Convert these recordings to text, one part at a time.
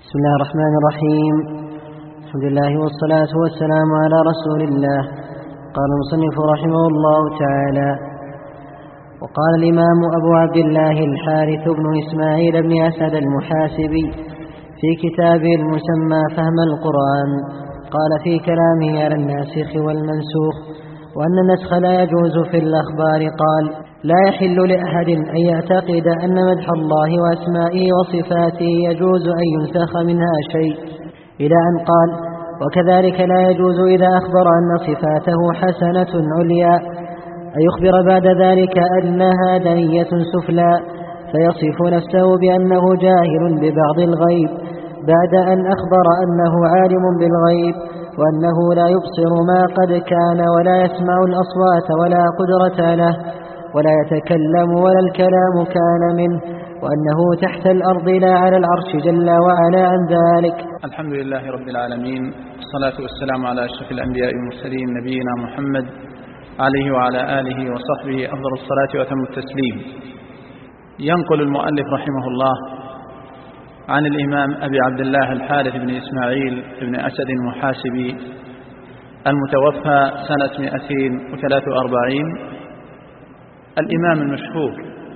بسم الله الرحمن الرحيم. الحمد لله والصلاة والسلام على رسول الله. قال المصنف رحمه الله تعالى: وقال الإمام أبو عبد الله الحارث بن إسماعيل بن أسد المحاسبي في كتابه المسمى فهم القرآن، قال في كلامه على الناسخ والمنسوخ وأن النسخ لا يجوز في الأخبار، قال: لا يحل لأحد أن يعتقد أن مدح الله وأسمائه وصفاته يجوز أن ينسخ منها شيء، إلى أن قال: وكذلك لا يجوز إذا أخبر أن صفاته حسنة عليا أن يخبر بعد ذلك أنها دنية سفلى، فيصف نفسه بأنه جاهل ببعض الغيب بعد أن أخبر أنه عالم بالغيب، وأنه لا يبصر ما قد كان ولا يسمع الأصوات ولا قدرة له ولا يتكلم ولا الكلام كان منه، وأنه تحت الأرض لا على العرش جل وعلا عن ذلك. الحمد لله رب العالمين، والصلاة والسلام على أشرف الأنبياء والمرسلين نبينا محمد عليه وعلى آله وصحبه أفضل الصلاة وأتم التسليم. ينقل المؤلف رحمه الله عن الإمام أبي عبد الله الحارث بن إسماعيل بن أسد المحاسبي المتوفى سنة 243، الإمام المشهور.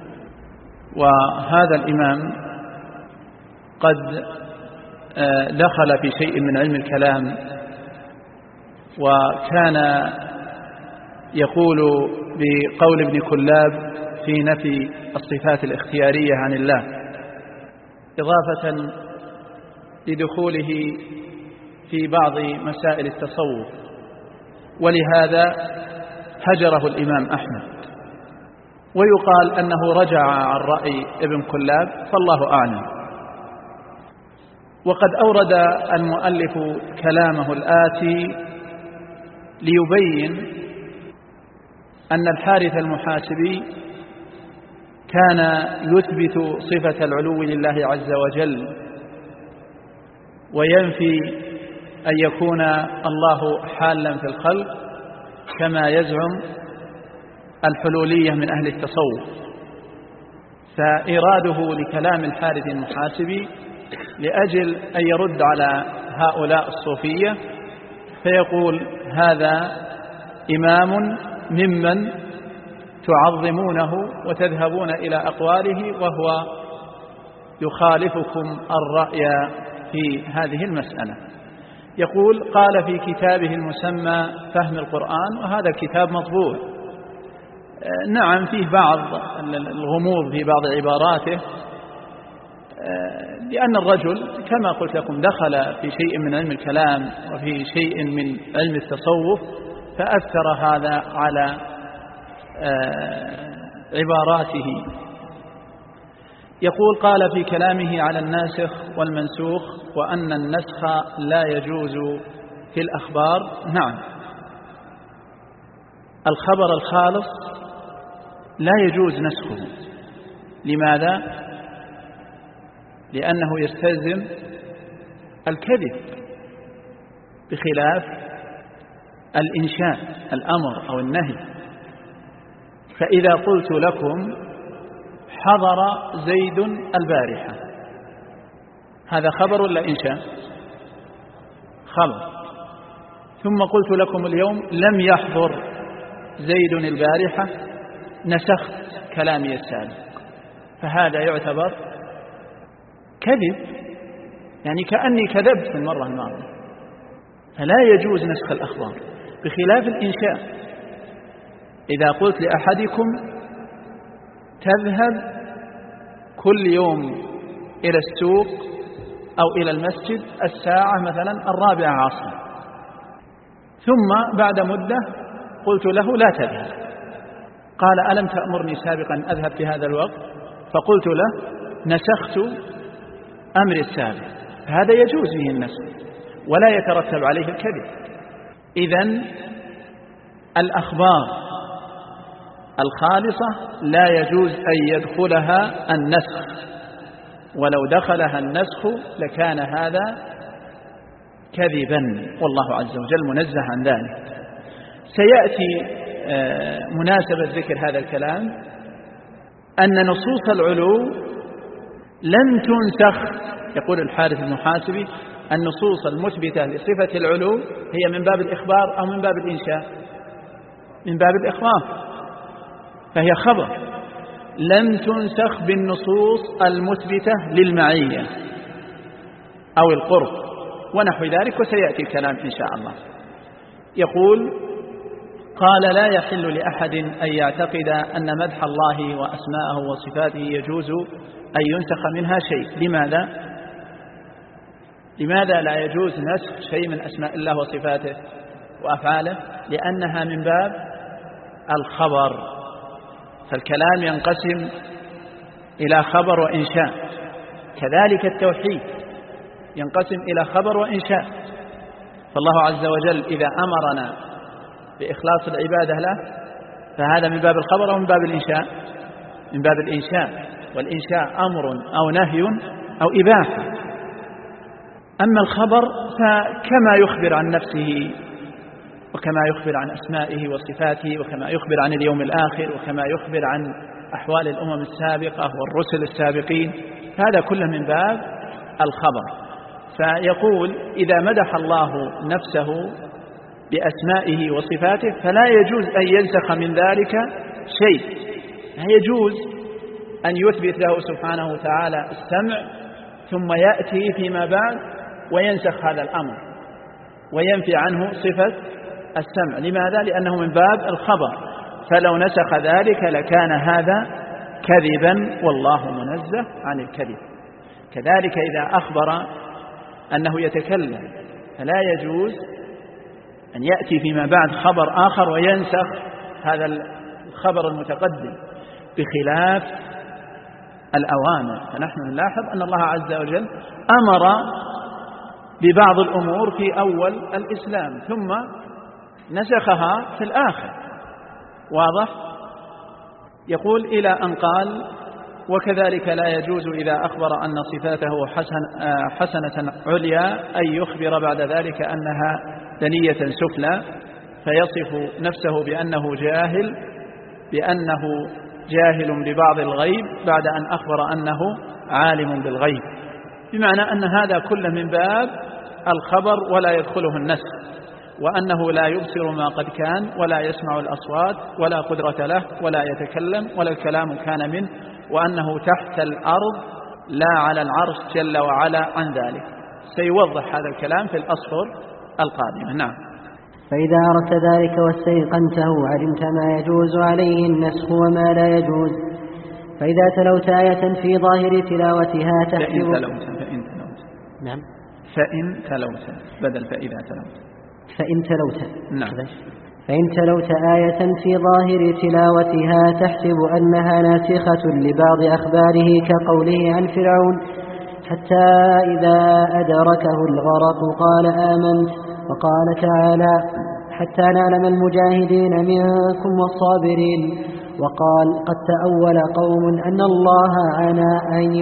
وهذا الإمام قد دخل في شيء من علم الكلام، وكان يقول بقول ابن كلاب في نفي الصفات الاختيارية عن الله، إضافة لدخوله في بعض مسائل التصوف، ولهذا هجره الإمام أحمد. ويقال أنه رجع عن رأي ابن كلاب، فالله أعلم. وقد أورد المؤلف كلامه الآتي ليبين أن الحارث المحاسبي كان يثبت صفة العلو لله عز وجل، وينفي أن يكون الله حالا في الخلق كما يزعم الحلولية من أهل التصوف. فإراده لكلام الحارث المحاسبي لأجل أن يرد على هؤلاء الصوفية، فيقول: هذا إمام ممن تعظمونه وتذهبون إلى أقواله، وهو يخالفكم الرأي في هذه المسألة. يقول: قال في كتابه المسمى فهم القرآن، وهذا الكتاب مطبوع. نعم، فيه بعض الغموض في بعض عباراته، لأن الرجل كما قلت لكم دخل في شيء من علم الكلام وفي شيء من علم التصوف، فأثر هذا على عباراته. يقول: قال في كلامه على الناسخ والمنسوخ وأن النسخ لا يجوز في الأخبار. نعم، الخبر الخالص لا يجوز نسخه. لماذا؟ لأنه يستلزم الكذب، بخلاف الإنشاء، الأمر أو النهي. فإذا قلت لكم حضر زيد البارحة، هذا خبر ولا إنشاء؟ خبر. ثم قلت لكم اليوم لم يحضر زيد البارحة، نسخت كلامي السابق، فهذا يعتبر كذب، يعني كأني كذبت في المرة الماضية. فلا يجوز نسخ الأخبار، بخلاف الإنشاء. إذا قلت لأحدكم تذهب كل يوم إلى السوق أو إلى المسجد الساعة مثلا 4 عصرا، ثم بعد مدة قلت له لا تذهب، قال: ألم تأمرني سابقا أذهب في هذا الوقت؟ فقلت له: نسخت أمر السابق. هذا يجوز فيه النسخ ولا يترتب عليه الكذب. إذن الأخبار الخالصة لا يجوز أن يدخلها النسخ، ولو دخلها النسخ لكان هذا كذبا، والله عز وجل منزه عن ذلك. سيأتي مناسبة ذكر هذا الكلام أن نصوص العلو لن تنسخ. يقول الحارث المحاسبي: النصوص المثبتة لصفة العلو هي من باب الإخبار أو من باب الإنشاء؟ من باب الإخبار، فهي خبر لن تنسخ بالنصوص المثبتة للمعية أو القرب ونحو ذلك، وسيأتي الكلام إن شاء الله. يقول: قال: لا يحل لأحد أن يعتقد أن مدح الله وأسماءه وصفاته يجوز أن ينسخ منها شيء. لماذا لا يجوز نسخ شيء من أسماء الله وصفاته وأفعاله؟ لأنها من باب الخبر، فالكلام ينقسم إلى خبر وإنشاء، كذلك التوحيد ينقسم إلى خبر وإنشاء. فالله عز وجل إذا أمرنا بإخلاص العبادة له فهذا من باب الخبر أو من باب الإنشاء؟ من باب الإنشاء، والإنشاء أمر أو نهي أو إباحة. أما الخبر فكما يخبر عن نفسه وكما يخبر عن أسمائه وصفاته وكما يخبر عن اليوم الآخر وكما يخبر عن أحوال الأمم السابقة والرسل السابقين، هذا كله من باب الخبر. فيقول: إذا مدح الله نفسه بأسمائه وصفاته فلا يجوز أن ينسخ من ذلك شيء. يجوز أن يثبت له سبحانه وتعالى السمع ثم يأتي فيما بعد وينسخ هذا الأمر وينفي عنه صفة السمع. لماذا؟ لأنه من باب الخبر، فلو نسخ ذلك لكان هذا كذبا والله منزه عن الكذب. كذلك إذا أخبر أنه يتكلم فلا يجوز أن يأتي فيما بعد خبر آخر وينسخ هذا الخبر المتقدم، بخلاف الأوامر. فنحن نلاحظ أن الله عز وجل أمر ببعض الأمور في أول الإسلام ثم نسخها في الآخر، واضح؟ يقول: إلى أن قال: وكذلك لا يجوز إذا أخبر أن صفاته حسنة عليا أن يخبر بعد ذلك أنها دنية سفلى، فيصف نفسه بأنه جاهل ببعض الغيب بعد أن أخبر أنه عالم بالغيب. بمعنى أن هذا كله من باب الخبر ولا يدخله النسخ، وأنه لا يبصر ما قد كان ولا يسمع الأصوات ولا قدرة له ولا يتكلم ولا الكلام كان منه، وأنه تحت الأرض لا على العرش جل وعلا عن ذلك. سيوضح هذا الكلام في الأصفر القادمة. نعم. فإذا أردت ذلك واستيقنته علمت ما يجوز عليه النسخ وما لا يجوز. فإذا تلوت آية في ظاهر تلاوتها تحسب نعم. فإن تلوت بدل فإن تلوت. نعم. فإن تلوت آية في ظاهر تلاوتها تحسب أنها ناسخة لبعض أخباره كقوله عن فرعون: حتى إذا أدركه الغرق قال آمنت. وقال تعالى: حتى نعلم المجاهدين منكم والصابرين. وقال: قد تأول قوم أن الله عنا أن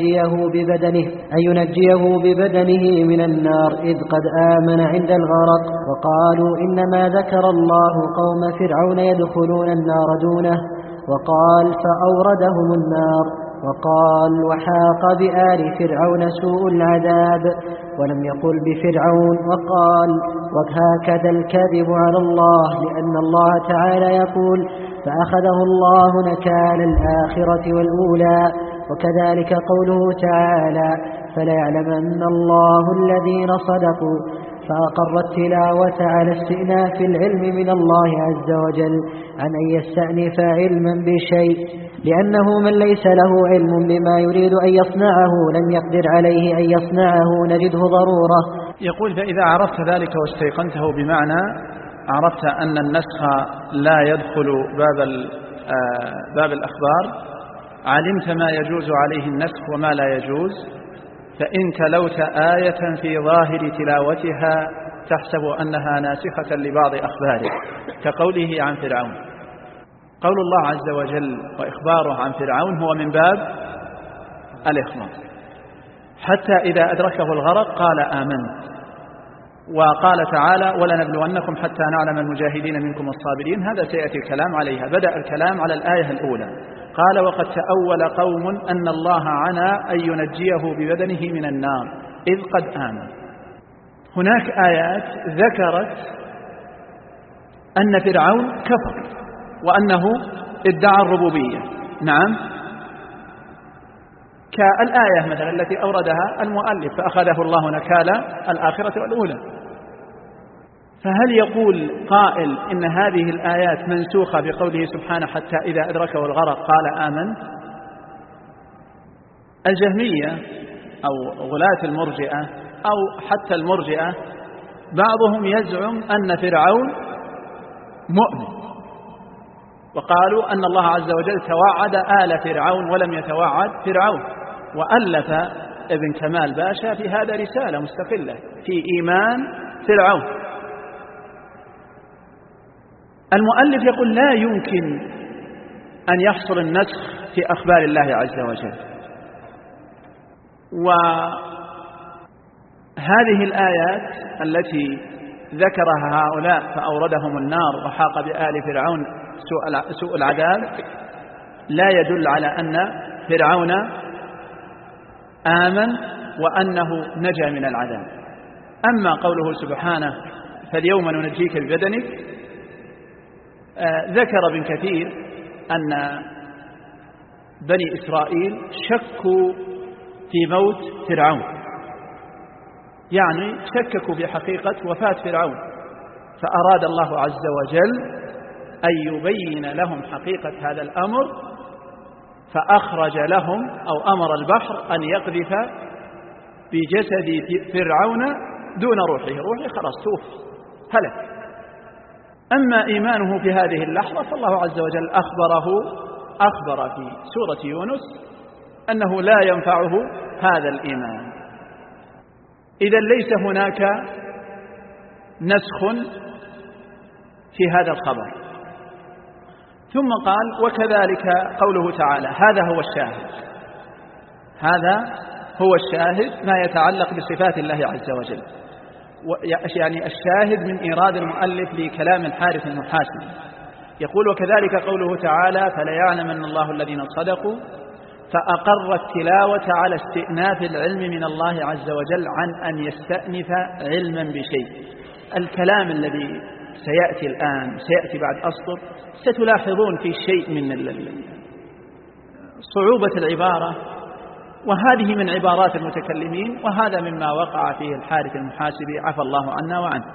ينجيه ببدنه من النار إذ قد آمن عند الغرق. وقالوا: إنما ذكر الله قوم فرعون يدخلون النار دونه. وقال: فأوردهم النار. وقال: وحاق بآل فرعون سوء العذاب، ولم يقل بفرعون. وقال: وهكذا الكذب على الله، لأن الله تعالى يقول: فأخذه الله نكال الآخرة والأولى. وكذلك قوله تعالى: فليعلمن الله الذين صدقوا. فأقر التلاوة على استئناف العلم من الله عز وجل عن أن يستأنف علما بشيء، لأنه من ليس له علم بما يريد أن يصنعه لم يقدر عليه أن يصنعه نجده ضرورة. يقول: فإذا عرفت ذلك واستيقنته، بمعنى عرفت أن النسخ لا يدخل باب الأخبار، علمت ما يجوز عليه النسخ وما لا يجوز. فإن تلوت آية في ظاهر تلاوتها تحسب أنها ناسخة لبعض أخباره كقوله عن فرعون. قول الله عز وجل وإخباره عن فرعون هو من باب الإخبار. حتى إذا أدركه الغرق قال آمنت. وقال تعالى: ولنبلونكم حتى نعلم المجاهدين منكم والصابرين. هذا سيأتي الكلام عليها. بدأ الكلام على الآية الأولى قال وقد تأول قوم أن الله عنا أن ينجيه ببدنه من النار إذ قد آمن. هناك آيات ذكرت أن فرعون كفر وأنه ادعى الربوبية، نعم، كالآية مثلا التي أوردها المؤلف فأخذه الله نكال الآخرة والأولى. فهل يقول قائل إن هذه الآيات منسوخة بقوله سبحانه حتى إذا أدركه الغرق قال آمنت؟ الجهمية أو غلاة المرجئة أو حتى المرجئة بعضهم يزعم أن فرعون مؤمن، وقالوا أن الله عز وجل توعد آل فرعون ولم يتوعد فرعون، وألف ابن كمال باشا في هذا رسالة مستقلة في إيمان فرعون. المؤلف يقول لا يمكن أن يحصل النسخ في أخبار الله عز وجل، وهذه الآيات التي ذكرها هؤلاء فأوردهم النار وحاق بآل فرعون سوء العذاب لا يدل على أن فرعون آمن وأنه نجا من العذاب. أما قوله سبحانه فاليوم ننجيك ببدنك، ذكر ابن كثير أن بني إسرائيل شكوا في موت فرعون، يعني شككوا في حقيقة وفاة فرعون، فأراد الله عز وجل أن يبين لهم حقيقة هذا الأمر، فأخرج لهم أو أمر البحر أن يقذف بجسد فرعون دون روحه خلاص توفي هلك. أما إيمانه في هذه اللحظة فالله عز وجل أخبر في سورة يونس أنه لا ينفعه هذا الإيمان. إذن ليس هناك نسخ في هذا الخبر. ثم قال وكذلك قوله تعالى، هذا هو الشاهد ما يتعلق بصفات الله عز وجل، يعني الشاهد من إيراد المؤلف لكلام الحارث المحاسبي. يقول وكذلك قوله تعالى فليعلمن الله الذين صدقوا، فأقر التلاوة على استئناف العلم من الله عز وجل عن أن يستأنف علما بشيء. الكلام الذي سيأتي الآن سيأتي بعد أسطر ستلاحظون في شيء من صعوبة العبارة، وهذه من عبارات المتكلمين، وهذا مما وقع فيه الحارث المحاسبي عفى الله عنا وعنه.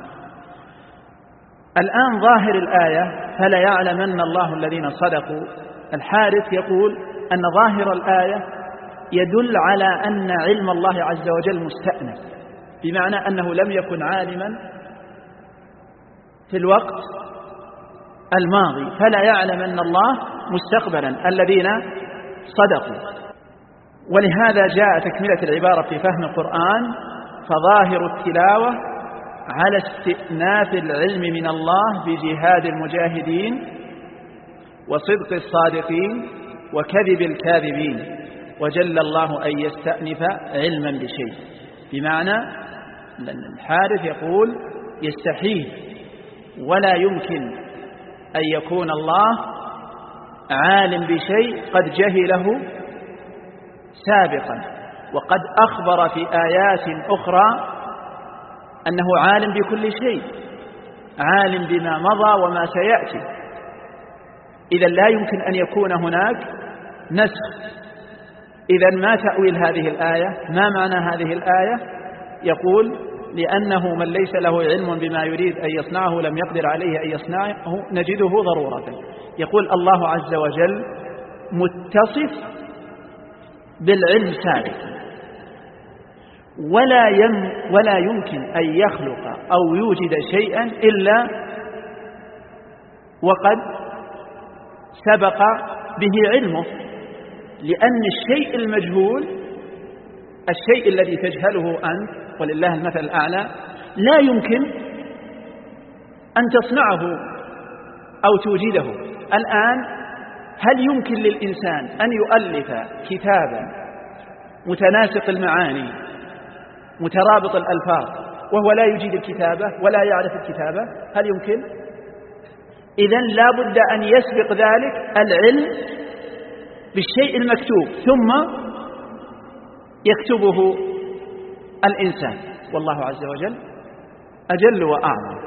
الآن ظاهر الآية فليعلمن الله الذين صدقوا، الحارث يقول أن ظاهر الآية يدل على أن علم الله عز وجل مستأنف، بمعنى أنه لم يكن عالما في الوقت الماضي، فلا يعلمن الله مستقبلا الذين صدقوا. ولهذا جاء تكملة العبارة في فهم القرآن فظاهر التلاوة على استئناف العلم من الله بجهاد المجاهدين وصدق الصادقين وكذب الكاذبين، وجل الله أن يستأنف علما بشيء، بمعنى أن الحارث يقول يستحيل ولا يمكن أن يكون الله عالم بشيء قد جهله سابقا، وقد أخبر في آيات أخرى أنه عالم بكل شيء، عالم بما مضى وما سيأتي. إذن لا يمكن أن يكون هناك نسخ. إذن ما تأويل هذه الآية؟ ما معنى هذه الآية؟ يقول لأنه من ليس له علم بما يريد أن يصنعه لم يقدر عليه أن يصنعه نجده ضرورة. يقول الله عز وجل متصف بالعلم سابقا، ولا يمكن أن يخلق أو يوجد شيئا إلا وقد سبق به علمه، لأن الشيء المجهول، الشيء الذي تجهله أنت ولله المثل الأعلى، لا يمكن أن تصنعه أو توجده. الآن هل يمكن للإنسان أن يؤلف كتابا متناسق المعاني مترابط الألفاظ وهو لا يجيد الكتابة ولا يعرف الكتابة؟ هل يمكن؟ إذن لا بد أن يسبق ذلك العلم بالشيء المكتوب ثم يكتبه الإنسان، والله عز وجل أجل وأعظم.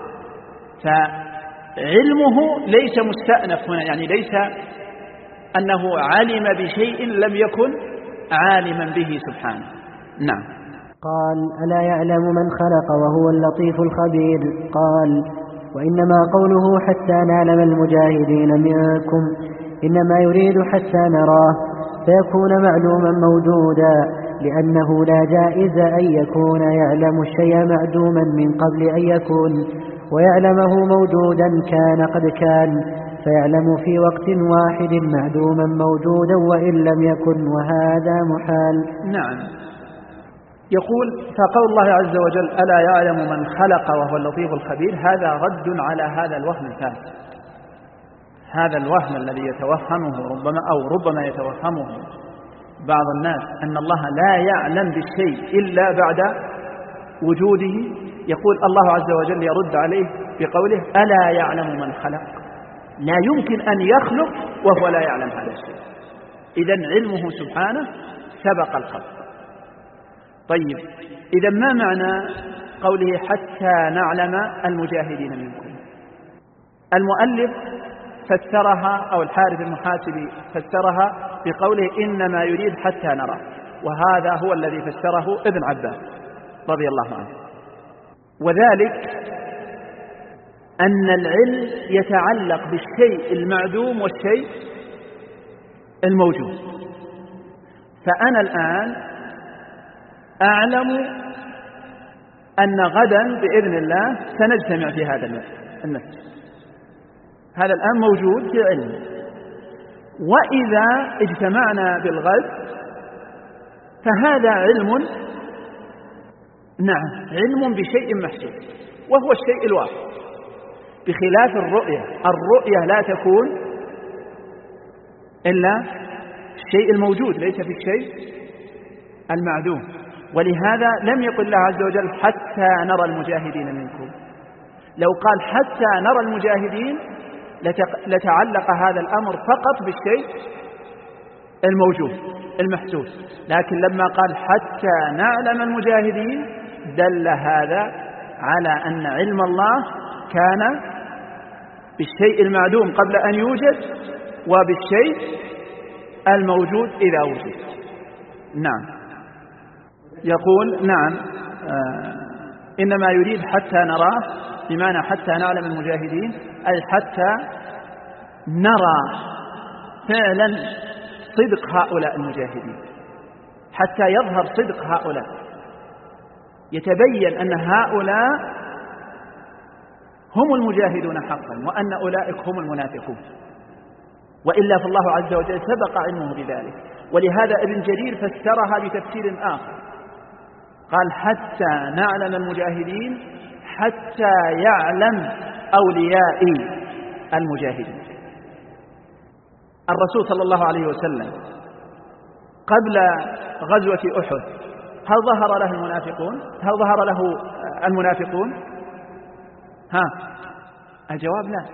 فعلمه ليس مستأنف هنا، يعني ليس أنه علم بشيء لم يكن عالما به سبحانه. نعم. قال: ألا يعلم من خلق وهو اللطيف الخبير. قال: وإنما قوله حتى نعلم المجاهدين منكم إنما يريد حتى نراه فيكون معلوما موجودا، لأنه لا جائز أن يكون يعلم الشيء معدوما من قبل أن يكون، ويعلمه موجودا كان قد كان، فيعلم في وقت واحد معدوما موجودا وإن لم يكن، وهذا محال. نعم. يقول: فقول الله عز وجل ألا يعلم من خلق وهو اللطيف الخبير، هذا رد على هذا الوهم الفاسد، هذا الوهم الذي يتوهمه ربما يتوهمه بعض الناس أن الله لا يعلم بالشيء إلا بعد وجوده. يقول الله عز وجل يرد عليه بقوله: ألا يعلم من خلق. لا يمكن أن يخلق وهو لا يعلم هذا الشيء، إذن علمه سبحانه سبق الخلق. طيب، إذا ما معنى قوله حتى نعلم المجاهدين منكم؟ المؤلف فسرها، أو الحارث المحاسبي فسرها بقوله إنما يريد حتى نرى، وهذا هو الذي فسره ابن عباس رضي الله عنه. وذلك أن العلم يتعلق بالشيء المعدوم والشيء الموجود. فأنا الآن أعلم أن غدا بإذن الله سنجتمع في هذا المسجد، هذا الآن موجود في علم. وإذا اجتمعنا بالغد فهذا علم، نعم، علم بشيء محسوس وهو الشيء الواحد، بخلاف الرؤية لا تكون إلا الشيء الموجود، ليس في الشيء المعدوم. ولهذا لم يقل الله عز وجل حتى نرى المجاهدين منكم. لو قال حتى نرى المجاهدين لتعلق هذا الأمر فقط بالشيء الموجود المحسوس، لكن لما قال حتى نعلم المجاهدين دل هذا على أن علم الله كان بالشيء المعدوم قبل أن يوجد وبالشيء الموجود إذا وجد. نعم. يقول: نعم، إنما يريد حتى نراه، بمعنى حتى نعلم المجاهدين، أي حتى نرى فعلا صدق هؤلاء المجاهدين، حتى يظهر صدق هؤلاء، يتبين أن هؤلاء هم المجاهدون حقا وأن أولئك هم المنافقون، وإلا فالله عز وجل سبق علمه بذلك. ولهذا ابن جرير فسرها بتفسير آخر، قال حتى نعلم المجاهدين حتى يعلم أولياء المجاهدين. الرسول صلى الله عليه وسلم قبل غزوة أحد هل ظهر له المنافقون؟ هل ظهر له المنافقون؟ الجواب لا.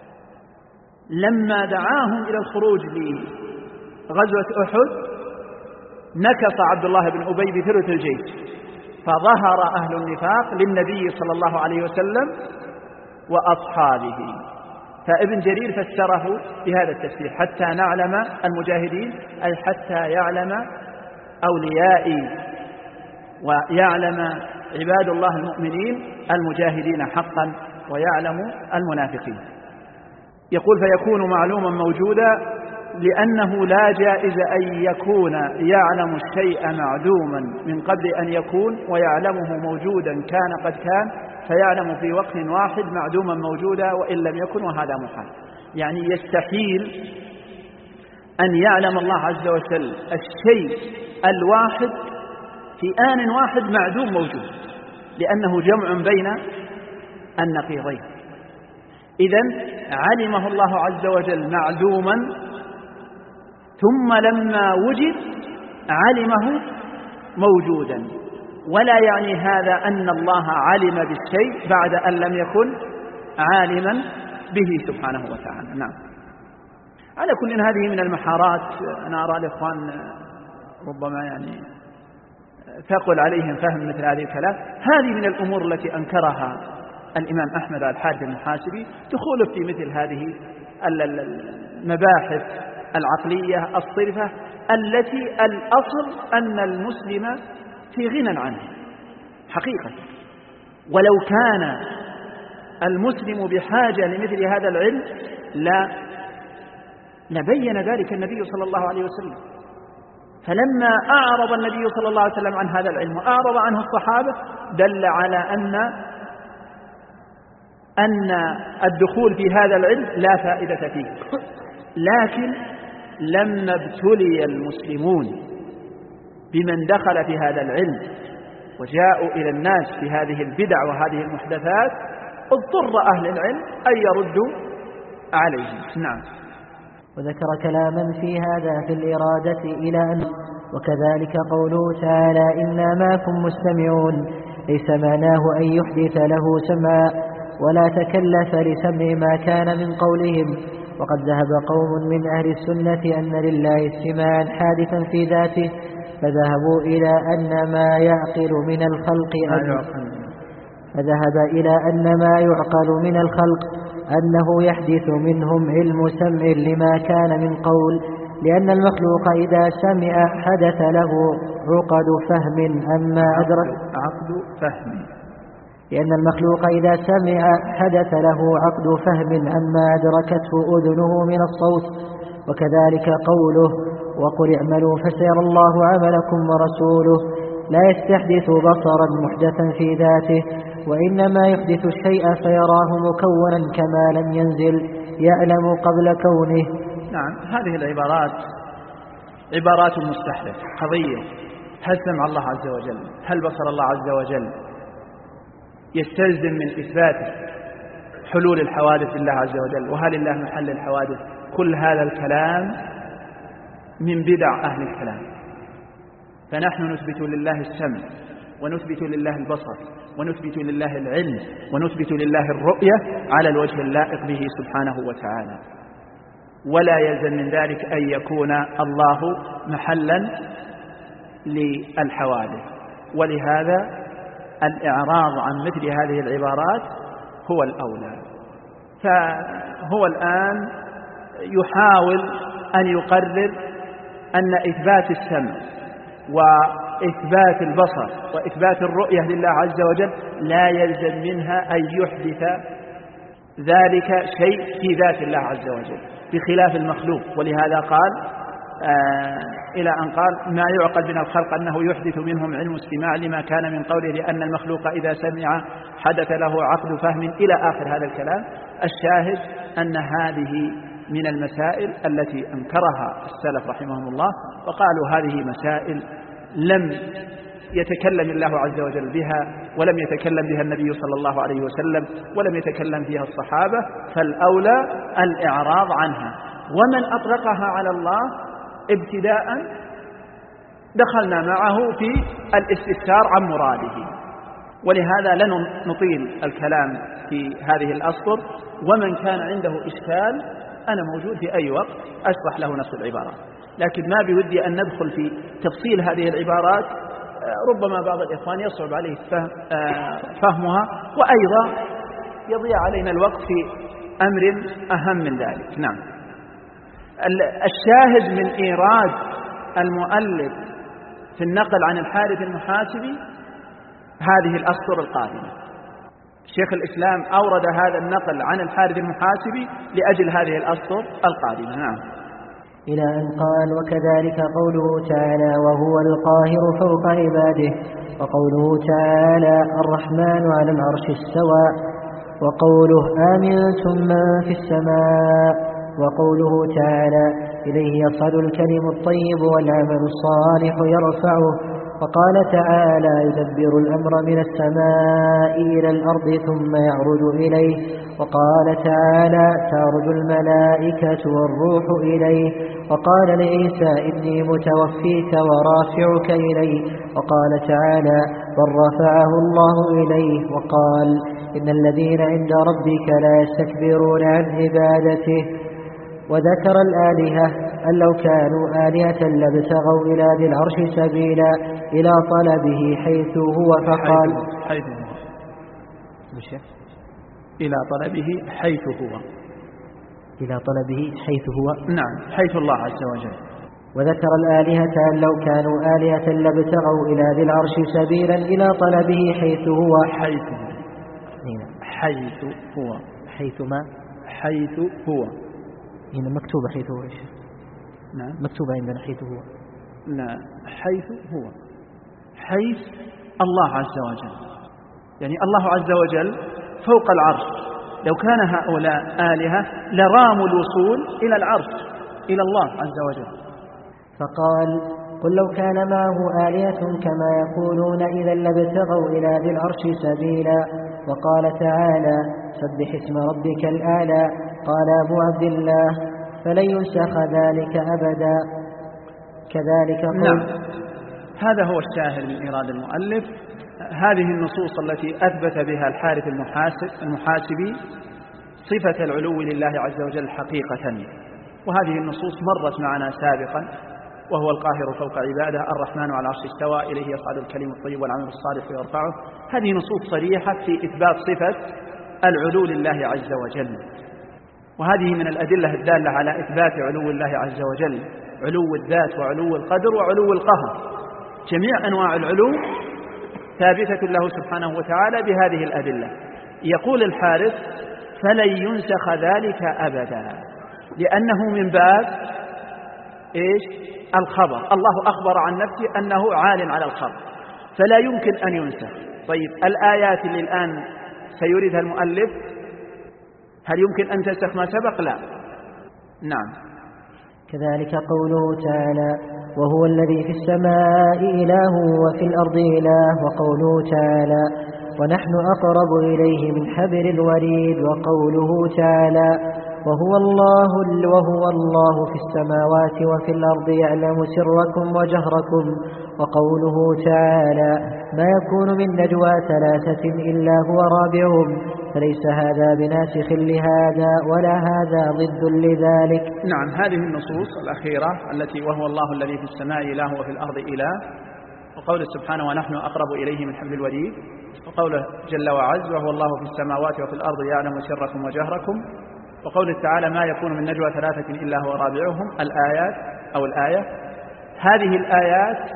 لما دعاهم إلى الخروج لغزوة أحد نكص عبد الله بن أبي بثلث الجيش، فظهر أهل النفاق للنبي صلى الله عليه وسلم وأصحابه. فابن جرير فسره بهذا التفسير: حتى نعلم المجاهدين أي حتى يعلم أوليائي ويعلم عباد الله المؤمنين المجاهدين حقا ويعلم المنافقين. يقول: فيكون معلوما موجودا، لأنه لا جائز أن يكون يعلم الشيء معدوما من قبل أن يكون ويعلمه موجودا كان قد كان، فيعلم في وقت واحد معدوما موجودا وإن لم يكن، وهذا محال. يعني يستحيل أن يعلم الله عز وجل الشيء الواحد في آن واحد معدوم موجود، لأنه جمع بين النقيضين. إذن علمه الله عز وجل معدوما، ثم لما وجد علمه موجودا، ولا يعني هذا أن الله علم بالشيء بعد أن لم يكن عالما به سبحانه وتعالى. نعم. على كل هذه من المحارات. أنا أرى الإخوان ربما يعني ثقل عليهم فهم مثل هذه الكلام. هذه من الأمور التي أنكرها الإمام أحمد على الحارث المحاسبي، دخوله في مثل هذه المباحث العقلية الصرفة التي الأصل أن المسلم في غنى عنه حقيقة. ولو كان المسلم بحاجة لمثل هذا العلم لبين ذلك النبي صلى الله عليه وسلم. فلما أعرض النبي صلى الله عليه وسلم عن هذا العلم وأعرض عنه الصحابة دل على أن الدخول في هذا العلم لا فائدة فيه. لكن لما ابتلي المسلمون بمن دخل في هذا العلم وجاءوا إلى الناس بهذه البدع وهذه المحدثات اضطر أهل العلم أن يردوا عليهم. نعم. وذكر كلاما في هذا في الإرادة إلى أن وكذلك قوله تعالى إنا معكم مستمعون ليس معناه أن يحدث له سمعا ولا تكلف لسمع ما كان من قولهم. وقد ذهب قوم من أهل السنة أن لله استماعا حادثا في ذاته، فذهبوا إلى أن ما يعقل من الخلق من الخلق أنه يحدث منهم علم سمع لما كان من قول، لأن المخلوق إذا سمع حدث له عقد فهم أما أدرك لأن المخلوق إذا سمع حدث له عقد فهم أما أدركته أذنه من الصوت. وكذلك قوله وقل اعملوا فسيرى الله عملكم ورسوله لا يستحدث بصرا محدثا في ذاته، وإنما يحدث الشيء فيراه مكونا كما لم ينزل يعلم قبل كونه. نعم. هذه العبارات عبارات مستحدث قضية. هل سمع الله عز وجل؟ هل بصر الله عز وجل؟ يستلزم من إثبات حلول الحوادث لله عز وجل، وهل الله محل الحوادث؟ كل هذا الكلام من بدع أهل الكلام. فنحن نثبت لله السمع ونثبت لله البصر ونثبت لله العلم ونثبت لله الرؤية على الوجه اللائق به سبحانه وتعالى، ولا يلزم من ذلك أن يكون الله محلا للحوادث. ولهذا الإعراض عن مثل هذه العبارات هو الأولى. فهو الآن يحاول أن يقرر أن إثبات السمع وإثبات البصر وإثبات الرؤية لله عز وجل لا يلزم منها أن يحدث ذلك شيء في ذات الله عز وجل بخلاف المخلوق. ولهذا قال إلى أن قال ما يعقل من الخلق أنه يحدث منهم علم استماع لما كان من قوله لأن المخلوق إذا سمع حدث له عقد فهم إلى آخر هذا الكلام. الشاهد أن هذه من المسائل التي أنكرها السلف رحمهم الله، وقالوا هذه مسائل لم يتكلم الله عز وجل بها ولم يتكلم بها النبي صلى الله عليه وسلم ولم يتكلم فيها الصحابة، فالأولى الإعراض عنها. ومن أطلقها على الله ابتداء دخلنا معه في الاستفسار عن مراده. ولهذا لن نطيل الكلام في هذه الأسطر، ومن كان عنده إشكال أنا موجود في أي وقت أشرح له نفس العبارات، لكن ما بودي أن ندخل في تفصيل هذه العبارات، ربما بعض الإخوان يصعب عليه فهمها، وأيضا يضيع علينا الوقت في أمر أهم من ذلك. نعم. الشاهد من إيراد المؤلف في النقل عن الحارث المحاسبي هذه الأسطر القادمة. شيخ الإسلام أورد هذا النقل عن الحارث المحاسبي لأجل هذه الأسطر القادمة. نعم. إلى أن قال وكذلك قوله تعالى وهو القاهر فوق عباده، وقوله تعالى الرحمن على العرش استوى، وقوله آمنتم من في السماء، وقوله تعالى إليه يصعد الكلم الطيب والعمل الصالح يرفعه، وقال تعالى يدبر الأمر من السماء إلى الأرض ثم يعرج إليه، وقال تعالى تعرج الملائكة والروح إليه، وقال لعيسى إني متوفيك ورافعك إليه، وقال تعالى بل رفعه الله إليه، وقال إن الذين عند ربك لا يستكبرون عن عبادته، وذكر الآلهة أن لو كانوا آلهة لابتغوا إلى ذي العرش سبيلا إلى طلبه حيث هو فقال حيث هو إلى طلبه حيث هو إلى طلبه حيث هو نعم حيث الله عز وجل. وذكر الآلهة أن لو كانوا آلهة لابتغوا إلى ذي العرش سبيلا إلى طلبه حيث هو حيث هو حيث ما حيث هو هنا مكتوبة حيث هو إيش؟ نعم مكتوبة عندنا حيث هو. نعم حيث هو حيث الله عز وجل، يعني الله عز وجل فوق العرش. لو كان هؤلاء آلهة لراموا الوصول إلى العرش إلى الله عز وجل. فقال قل لو كان معه آلهة كما يقولون إذا لابتغوا إلى ذي العرش سبيلا. وقال تعالى سبح اسم ربك الأعلى. قال أبو عبد الله فلن ينسخ ذلك أبدا. كذلك قل نعم هذا هو الشاهد من إيراد المؤلف. هذه النصوص التي أثبت بها الحارث المحاسبي صفة العلو لله عز وجل حقيقة، وهذه النصوص مرت معنا سابقا، وهو القاهر فوق عباده الرحمن على العرش استوى إليه يصعد الكلم الطيب والعمل الصالح يرفعه. هذه نصوص صريحة في إثبات صفة العلو لله عز وجل، وهذه من الأدلة الدالة على إثبات علو الله عز وجل، علو الذات وعلو القدر وعلو القهر. جميع أنواع العلو ثابتة له سبحانه وتعالى بهذه الأدلة. يقول الحارث فلن ينسخ ذلك أبدا، لأنه من باب إيش؟ الخبر. الله أخبر عن نفسه أنه عال على الخبر، فلا يمكن أن ينسخ. طيب الآيات اللي الآن سيريدها المؤلف هل يمكن أن تنسخ ما سبق؟ لا. نعم. كذلك قوله تعالى وهو الذي في السماء إله وفي الأرض إله. وقوله تعالى ونحن أقرب إليه من حبل الوريد. وقوله تعالى وهو الله في السماوات وفي الأرض يعلم سركم وجهركم. وقوله تعالى ما يكون من نجوى ثلاثة إلا هو رابعهم. فليس هذا بناسخ لهذا ولا هذا ضد لذلك. نعم هذه النصوص الأخيرة التي وهو الله الذي في السماء إله وفي الأرض إله، وقوله سبحانه ونحن أقرب إليه من حبل الوريد، وقوله جل وعز وهو الله في السماوات وفي الأرض يعلم سركم وجهركم، وقوله تعالى ما يكون من نجوى ثلاثة إلا هو رابعهم. الآيات أو الآية هذه الآيات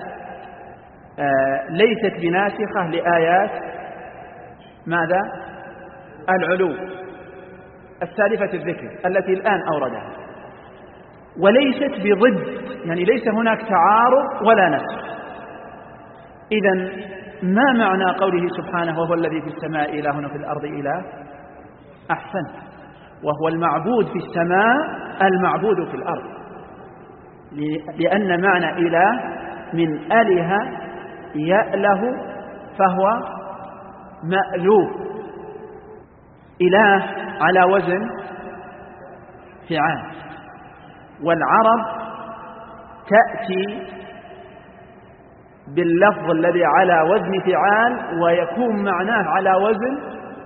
ليست بناسخة لآيات ماذا؟ العلو السالفة الذكر التي الآن أوردها، وليست بضد، يعني ليس هناك تعارض ولا نسخ. إذن ما معنى قوله سبحانه وهو الذي في السماء إله وفي الأرض إله؟ أحسنت، وهو المعبود في السماء المعبود في الأرض، لأن معنى إله من أله يأله فهو مألوف. إله على وزن فعال، والعرب تأتي باللفظ الذي على وزن فعال ويكون معناه على وزن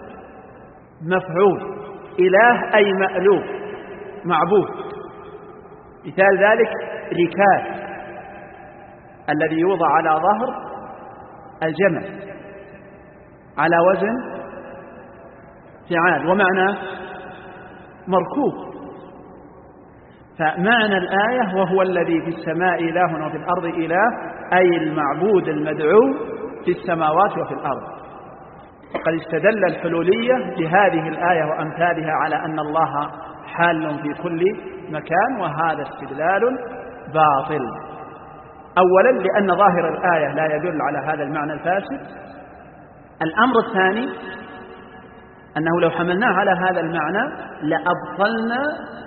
مفعول. إله أي مألوف معبود. مثال ذلك ركاب الذي يوضع على ظهر الجمل على وزن فعال ومعنى مركوب. فمعنى الآية وهو الذي في السماء إله وفي الأرض إله أي المعبود المدعو في السماوات وفي الأرض. وقد استدل الحلولية بهذه الآية وأمثالها على أن الله حال في كل مكان، وهذا استدلال باطل. أولا لأن ظاهر الآية لا يدل على هذا المعنى الفاسد. الأمر الثاني أنه لو حملناه على هذا المعنى لأبطلنا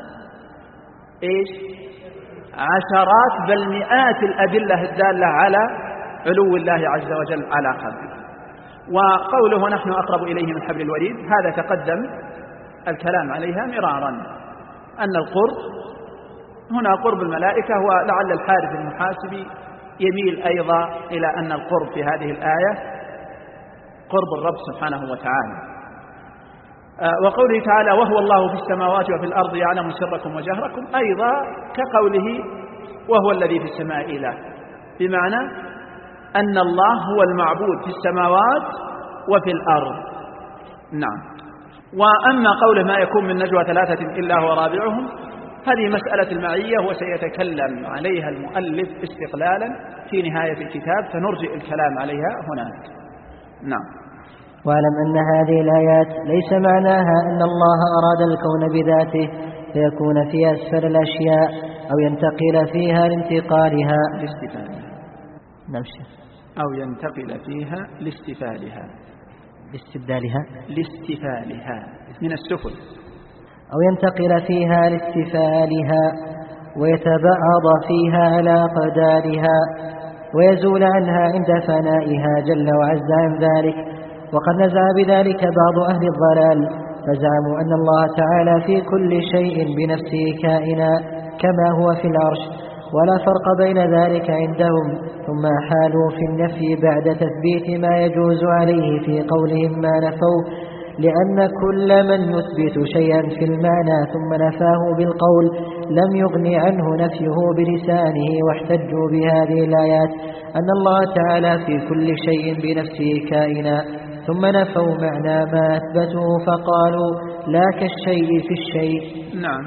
عشرات بل مئات الأدلة الدالة على علو الله عز وجل على خلقه. وقوله نحن أقرب إليه من حبل الوريد هذا تقدم الكلام عليها مرارا، أن القرب هنا قرب الملائكة، ولعل الحارث المحاسبي يميل أيضا إلى أن القرب في هذه الآية قرب الرب سبحانه وتعالى. وقوله تعالى وهو الله في السماوات وفي الأرض يعلم سركم وجهركم أيضا كقوله وهو الذي في السماء إله، بمعنى أن الله هو المعبود في السماوات وفي الأرض. نعم. وأما قوله ما يكون من نجوى ثلاثة إلا هو رابعهم، هذه مسألة المعية وسيتكلم عليها المؤلف استقلالا في نهاية الكتاب، فنرجئ الكلام عليها هناك. نعم. واعلم أن هذه الآيات ليس معناها أن الله أراد الكون بذاته فيكون في أسفل الأشياء أو ينتقل فيها لانتقالها لاستفالها. نمشي. أو ينتقل فيها لاستفالها، لاستبدالها، لاستفالها من السفل. أو ينتقل فيها لاستفالها ويتبعض فيها على أقدارها ويزول عنها عند فنائها جل وعز عن ذلك. وقد نزع بذلك بعض أهل الضلال فزعموا أن الله تعالى في كل شيء بنفسه كائنا كما هو في العرش ولا فرق بين ذلك عندهم، ثم حالوا في النفي بعد تثبيت ما يجوز عليه في قولهم ما نفوا، لأن كل من يثبت شيئا في المعنى ثم نفاه بالقول لم يغن عنه نفيه بلسانه. واحتجوا بهذه الآيات أن الله تعالى في كل شيء بنفسه كائنا ثم نفوا معنى ما أثبته فقالوا لا كالشيء في الشيء. نعم.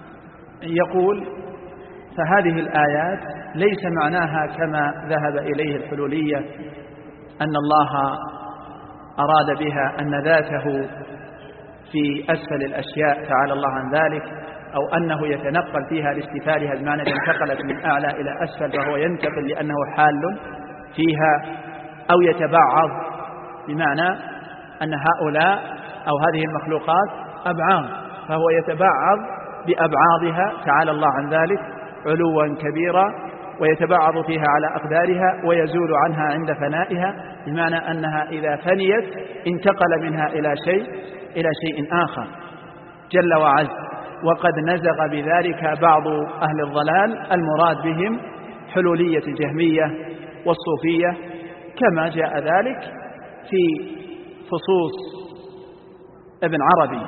يقول فهذه الآيات ليس معناها كما ذهب إليه الحلولية أن الله أراد بها أن ذاته في أسفل الأشياء تعالى الله عن ذلك، أو أنه يتنقل فيها لاستفالها بمعنى انتقلت من أعلى إلى أسفل فهو ينتقل لأنه حال فيها، أو يتبعض بمعنى أن هؤلاء أو هذه المخلوقات أبعاض فهو يتبعض بأبعاضها تعالى الله عن ذلك علوا كبيرا ويتبعض فيها على أقدارها ويزول عنها عند فنائها، بمعنى أنها إذا فنيت انتقل منها إلى شيء آخر جل وعز. وقد نزغ بذلك بعض أهل الضلال المراد بهم حلولية الجهمية والصوفية كما جاء ذلك في فصوص ابن عربي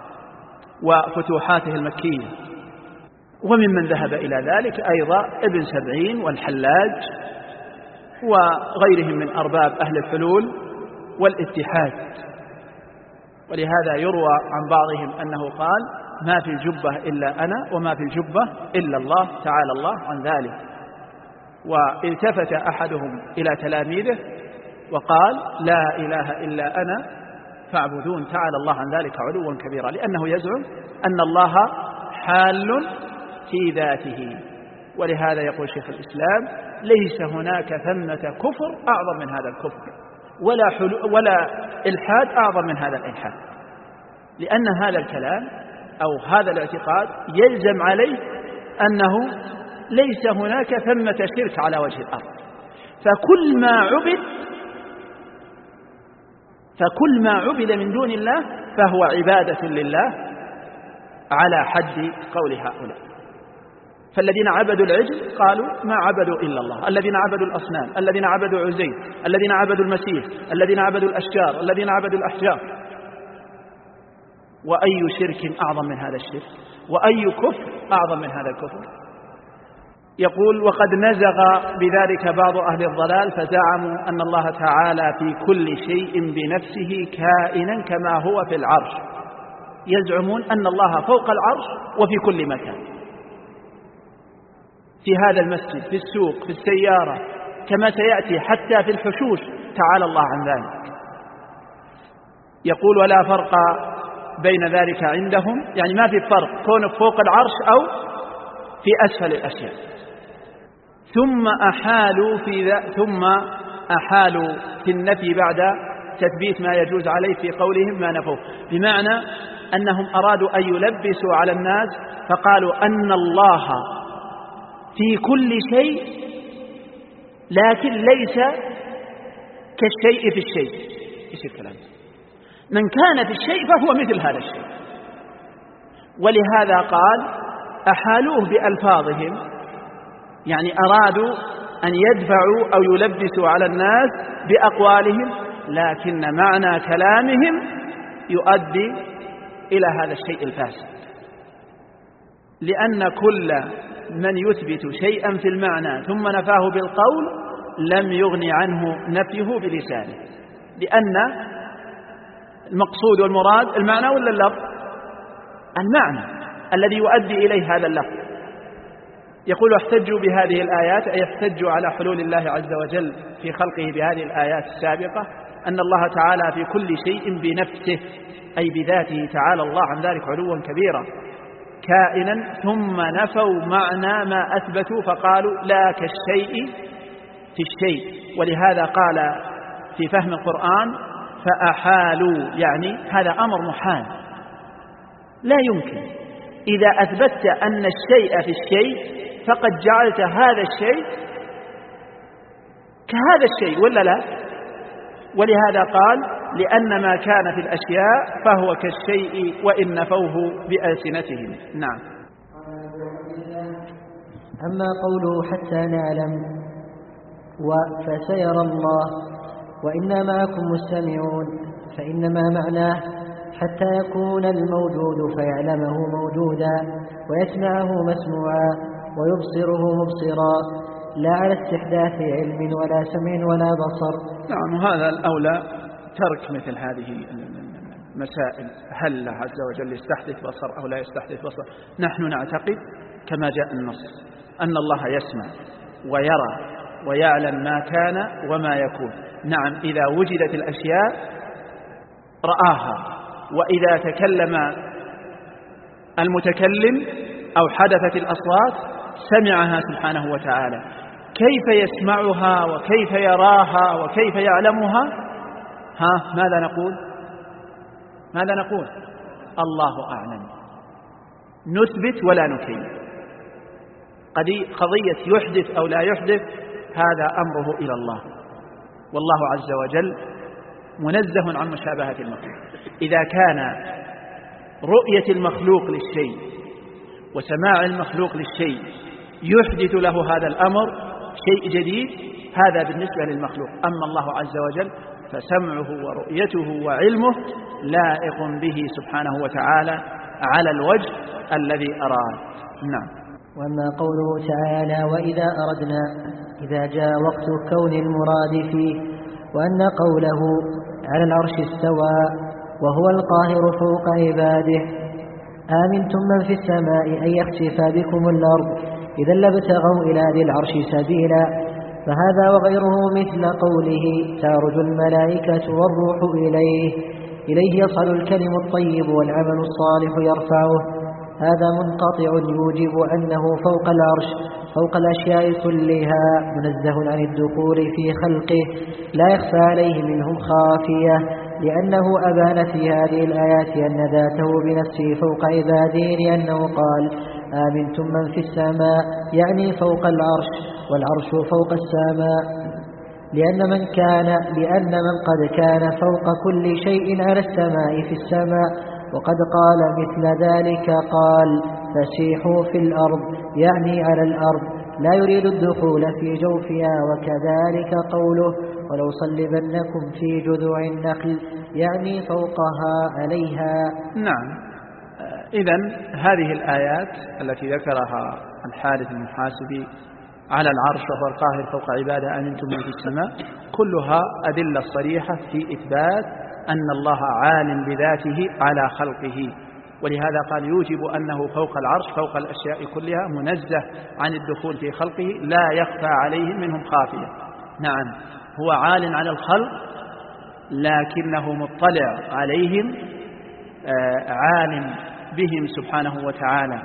وفتوحاته المكية. وممن ذهب إلى ذلك أيضا ابن سبعين والحلاج وغيرهم من أرباب أهل الحلول والاتحاد. ولهذا يروى عن بعضهم أنه قال ما في الجبة إلا أنا وما في الجبة إلا الله تعالى الله عن ذلك. والتفت أحدهم إلى تلاميذه وقال لا إله إلا أنا فاعبدون تعالى الله عن ذلك علوا كبيرا، لأنه يزعم أن الله حال في ذاته. ولهذا يقول شيخ الإسلام ليس هناك ثمة كفر أعظم من هذا الكفر ولا إلحاد أعظم من هذا الإلحاد، لأن هذا الكلام أو هذا الاعتقاد يلزم عليه أنه ليس هناك ثمة شرك على وجه الأرض، فكل ما عبد من دون الله فهو عبادة لله على حد قول هؤلاء. فالذين عبدوا العجل قالوا ما عبدوا إلا الله، الذين عبدوا الأصنام، الذين عبدوا عزيز، الذين عبدوا المسيح، الذين عبدوا الأشجار، الذين عبدوا الأحجار. وأي شرك أعظم من هذا الشرك، وأي كفر أعظم من هذا الكفر. يقول وقد نزغ بذلك بعض أهل الضلال فزعموا أن الله تعالى في كل شيء بنفسه كائنا كما هو في العرش، يزعمون أن الله فوق العرش وفي كل مكان، في هذا المسجد، في السوق، في السيارة، كما سيأتي حتى في الحشوش تعالى الله عن ذلك. يقول ولا فرق بين ذلك عندهم، يعني ما في فرق كونه فوق العرش أو في أسفل الأشياء. ثم أحالوا في النفي بعد تثبيت ما يجوز عليه في قولهم ما نفوه، بمعنى أنهم أرادوا أن يلبسوا على الناس فقالوا أن الله في كل شيء لكن ليس كالشيء في الشيء. إيش الكلام؟ من كان في الشيء فهو مثل هذا الشيء. ولهذا قال أحالوه بألفاظهم، يعني أرادوا أن يدفعوا أو يلبسوا على الناس بأقوالهم، لكن معنى كلامهم يؤدي إلى هذا الشيء الفاسد، لأن كل من يثبت شيئا في المعنى ثم نفاه بالقول لم يغني عنه نفيه بلسانه، لأن المقصود والمراد المعنى ولا اللفظ؟ المعنى الذي يؤدي إليه هذا اللفظ. يقول احتجوا بهذه الآيات، أي احتجوا على حلول الله عز وجل في خلقه بهذه الآيات السابقة، أن الله تعالى في كل شيء بنفسه أي بذاته تعالى الله عن ذلك علوا كبيرا كائنا، ثم نفوا معنى ما أثبتوا فقالوا لا كالشيء في الشيء. ولهذا قال في فهم القرآن فأحالوا، يعني هذا أمر محال لا يمكن. إذا أثبتت أن الشيء في الشيء فقد جعلت هذا الشيء كهذا الشيء ولا لا؟ ولهذا قال لأن ما كان في الأشياء فهو كالشيء وإن نفوه بألسنتهم. نعم. أما قوله حتى نعلم فسيرى الله وإنا معكم مستمعون، فإنما معناه حتى يكون الموجود فيعلمه موجودا ويسمعه مسموعا ويبصره مبصرا، لا على استحداث علم ولا سمع ولا بصر. نعم، وهذا الأولى ترك مثل هذه المسائل، هل الله عز وجل يستحدث بصر أو لا يستحدث بصر. نحن نعتقد كما جاء النص أن الله يسمع ويرى ويعلم ما كان وما يكون. نعم، إذا وجدت الأشياء رآها، وإذا تكلم المتكلم أو حدثت الأصوات سمعها سبحانه وتعالى. كيف يسمعها وكيف يراها وكيف يعلمها؟ ماذا نقول؟ الله أعلم. نثبت ولا نكيف. قضية يحدث أو لا يحدث هذا أمره إلى الله، والله عز وجل منزه عن مشابهة المخلوق. إذا كان رؤية المخلوق للشيء وسماع المخلوق للشيء يحدث له هذا الأمر شيء جديد، هذا بالنسبة للمخلوق. أما الله عز وجل فسمعه ورؤيته وعلمه لائق به سبحانه وتعالى على الوجه الذي أراد. نعم. وأما قوله تعالى وإذا أردنا، إذا جاء وقت كون المراد فيه، وأن قوله على العرش استوى وهو القاهر فوق عباده. آمنتم من في السماء أن يخسف بكم الأرض إذا لابتغوا إلى ذي العرش سبيلا، فهذا وغيره مثل قوله تعرج الملائكة والروح إليه يصعد الكلم الطيب والعمل الصالح يرفعه. هذا منقطع يوجب أنه فوق العرش فوق الأشياء كلها، منزه عن الدخول في خلقه، لا يخفى عليه منهم خافية، لأنه أبان في هذه الآيات أن ذاته بنفسه فوق عباده، لأنه قال آمنتم من في السماء، يعني فوق العرش، والعرش فوق السماء، لأن من قد كان فوق كل شيء على السماء في السماء. وقد قال مثل ذلك قال فسيحوا في الأرض، يعني على الأرض، لا يريد الدخول في جوفها. وكذلك قوله ولو صلبنكم في جذوع النخل، يعني فوقها عليها. نعم. إذن هذه الآيات التي ذكرها الحارث المحاسبي على العرش وهو القاهر فوق عباده آمنتم من في السماء، كلها أدلة صريحة في إثبات أن الله عالم بذاته على خلقه، ولهذا قال يوجب أنه فوق العرش فوق الأشياء كلها، منزه عن الدخول في خلقه، لا يخفى عليه منهم خافية. نعم، هو عال على الخلق لكنه مطلع عليهم، عالم بهم سبحانه وتعالى،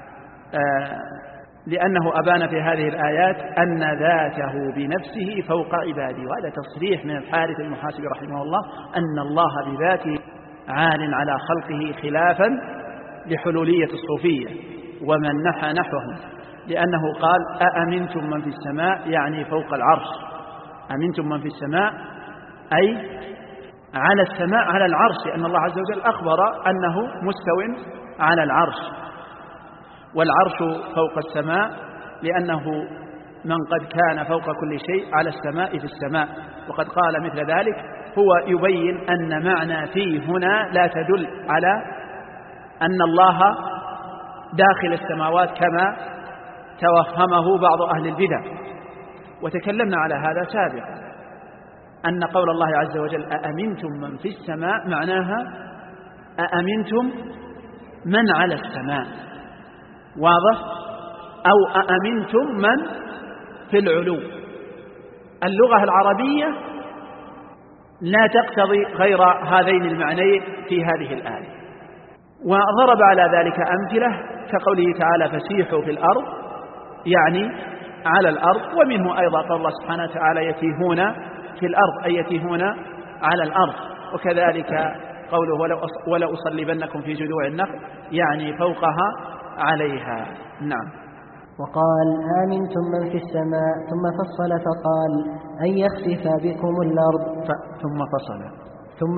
لأنه أبان في هذه الآيات أن ذاته بنفسه فوق عباده. وهذا تصريح من الحارث المحاسبي رحمه الله أن الله بذاته عال على خلقه، خلافا لحلولية الصوفية ومن نحى نحوهم، لأنه قال أأمنتم من في السماء، يعني فوق العرش. أمنتم من في السماء أي على السماء على العرش، لأن الله عز وجل أخبر أنه مستو على العرش، والعرش فوق السماء لأنه من قد كان فوق كل شيء على السماء في السماء. وقد قال مثل ذلك، هو يبين أن معنى فيه هنا لا تدل على أن الله داخل السماوات كما توهمه بعض أهل البدع، وتكلمنا على هذا سابقا، أن قول الله عز وجل أأمنتم من في السماء معناها أأمنتم من على السماء، واضح؟ أو أأمنتم من في العلو. اللغة العربية لا تقتضي غير هذين المعنيين في هذه الآية، وضرب على ذلك أمثلة كقوله تعالى فسيحوا في الأرض، يعني على الأرض، ومنه أيضا قول الله سبحانه وتعالى يتيهون في الأرض أي يتيهون على الأرض، وكذلك قوله ولا أصلبنكم في جذوع النخل يعني فوقها عليها. نعم. وقال آمنتم من في السماء ثم فصل فقال أن يخسف بكم الأرض ثم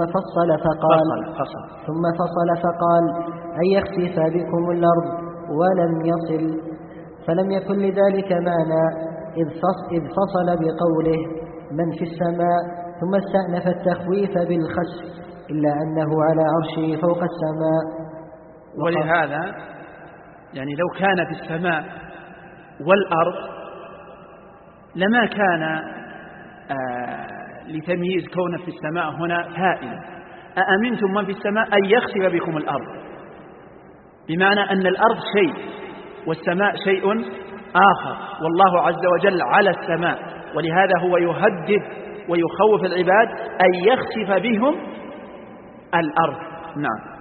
فصل فقال أن يخسف بكم الأرض ولم يصل، فلم يكن لذلك معنى إذ فصل بقوله من في السماء ثم استأنف التخويف بالخسف، إلا أنه على عرشه فوق السماء. ولهذا يعني لو كان في السماء والأرض لما كان لتمييز كونه في السماء هنا فائدة. أأمنتم من في السماء أن يخسف بكم الأرض، بمعنى أن الأرض شيء والسماء شيء آخر، والله عز وجل على السماء، ولهذا هو يهدد ويخوف العباد أن يخسف بهم الأرض. نعم.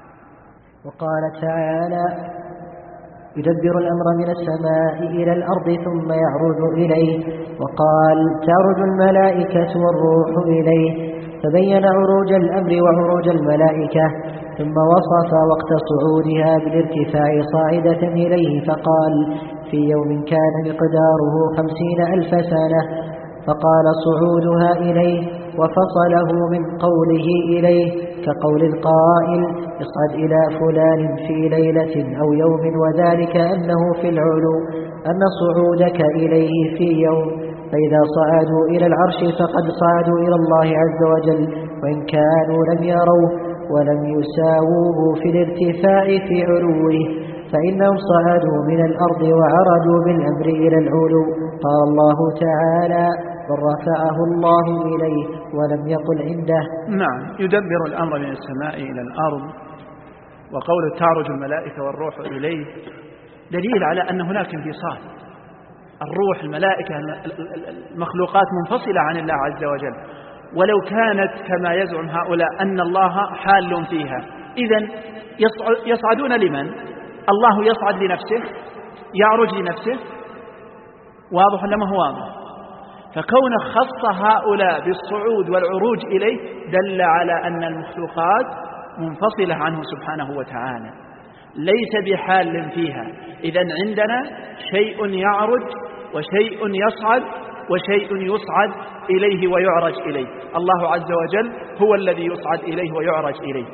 وقال تعالى يدبر الأمر من السماء إلى الأرض ثم يعرج إليه، وقال تعرج الملائكة والروح إليه، فبين عروج الأمر وعروج الملائكة، ثم وصف وقت صعودها بالارتفاع صاعدة إليه، فقال في يوم كان مقداره 50,000 سنة، فقال صعودها إليه وفصله من قوله إليه كقول القائل اصعد إلى فلان في ليلة أو يوم، وذلك أنه في العلو، أن صعودك إليه في يوم، فإذا صعدوا إلى العرش فقد صعدوا إلى الله عز وجل، وإن كانوا لم يروه ولم يساووه في الارتفاع في علوه، فإنهم صعدوا من الأرض وعرجوا بالأمر إلى العلو. قال الله تعالى بل رفعه الله إليه ولم يقل عنده. نعم. يدبر الأمر من السماء إلى الأرض، وقول تعرج الملائكة والروح إليه دليل على أن هناك انفصال. الروح الملائكة المخلوقات منفصلة عن الله عز وجل، ولو كانت كما يزعم هؤلاء أن الله حال فيها، إذن يصعدون لمن؟ الله يصعد لنفسه، يعرج لنفسه، واضح ولا ما هو واضح؟ فكون خص هؤلاء بالصعود والعروج إليه دل على أن المخلوقات منفصلة عنه سبحانه وتعالى، ليس بحال فيها. إذن عندنا شيء يعرج وشيء يصعد وشيء يصعد إليه ويعرج إليه. الله عز وجل هو الذي يصعد إليه ويعرج إليه،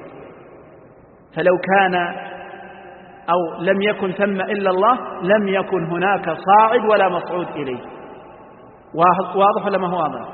فلو كان أو لم يكن ثم إلا الله لم يكن هناك صاعد ولا مصعود إليه. واضح ولا ما هو واضح؟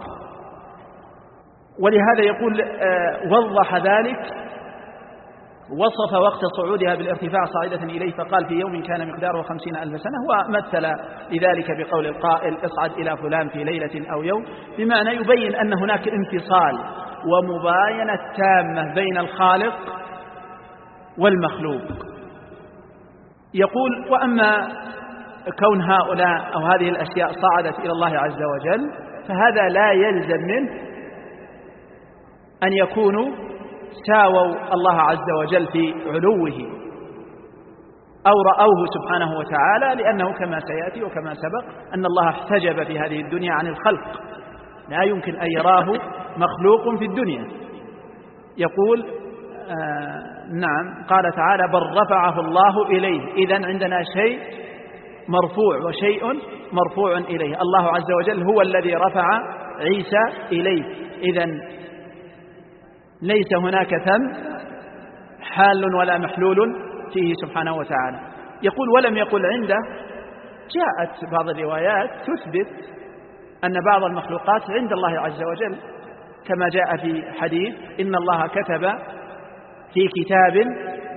ولهذا يقول وضح ذلك، وصف وقت صعودها بالارتفاع صاعدة إليه، فقال في يوم كان مقداره 50,000 سنة، ومثل لذلك بقول القائل اصعد إلى فلان في ليلة أو يوم، بمعنى يبين أن هناك انفصال ومباينة تامة بين الخالق والمخلوق. يقول وأما كون هؤلاء أو هذه الأشياء صعدت إلى الله عز وجل فهذا لا يلزم منه أن يكونوا ساووا الله عز وجل في علوه أو رأوه سبحانه وتعالى، لأنه كما سيأتي وكما سبق أن الله احتجب في هذه الدنيا عن الخلق، لا يمكن أن يراه مخلوق في الدنيا. يقول نعم، قال تعالى بل رفعه الله إليه، إذن عندنا شيء مرفوع وشيء مرفوع إليه. الله عز وجل هو الذي رفع عيسى إليه، إذن ليس هناك ثم حال ولا محلول فيه سبحانه وتعالى. يقول ولم يقل عنده. جاءت بعض الروايات تثبت أن بعض المخلوقات عند الله عز وجل، كما جاء في حديث إن الله كتب في كتاب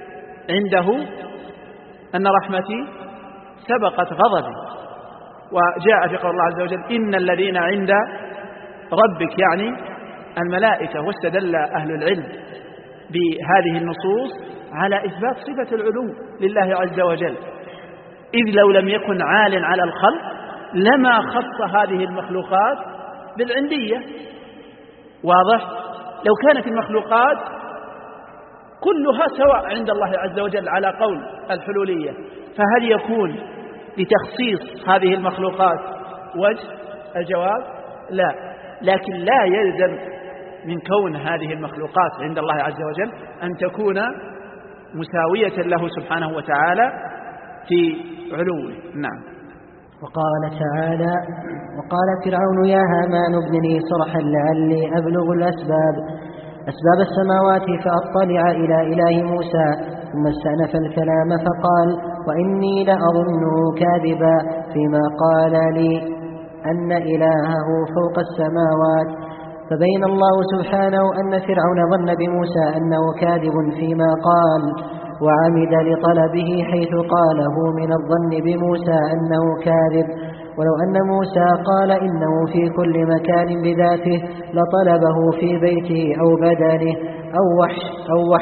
عنده أن رحمتي سبقت غضبي. وجاء في قول الله عز وجل إن الذين عند ربك يعني الملائكة. واستدل أهل العلم بهذه النصوص على إثبات صفة العلو لله عز وجل، إذ لو لم يكن عال على الخلق لما خص هذه المخلوقات بالعندية. واضح؟ لو كانت المخلوقات كلها سواء عند الله عز وجل على قول الحلولية، فهل يكون لتخصيص هذه المخلوقات وجه؟ الجواب لا. لكن لا يلزم من كون هذه المخلوقات عند الله عز وجل أن تكون مساوية له سبحانه وتعالى في علوه. نعم. وقال تعالى: وقال فرعون يا هامان ابن لي صرحا لعلي أبلغ أسباب السماوات فأطلع إلى إله موسى. ثم استأنف الكلام فقال: وإني لأظنه كاذبا فيما قال لي أن إلهه فوق السماوات. فبين الله سبحانه أن فرعون ظن بموسى أنه كاذب فيما قال، وعمد لطلبه حيث قاله من الظن بموسى أنه كاذب. ولو أن موسى قال إنه في كل مكان بذاته لطلبه في بيته أو بدنه أو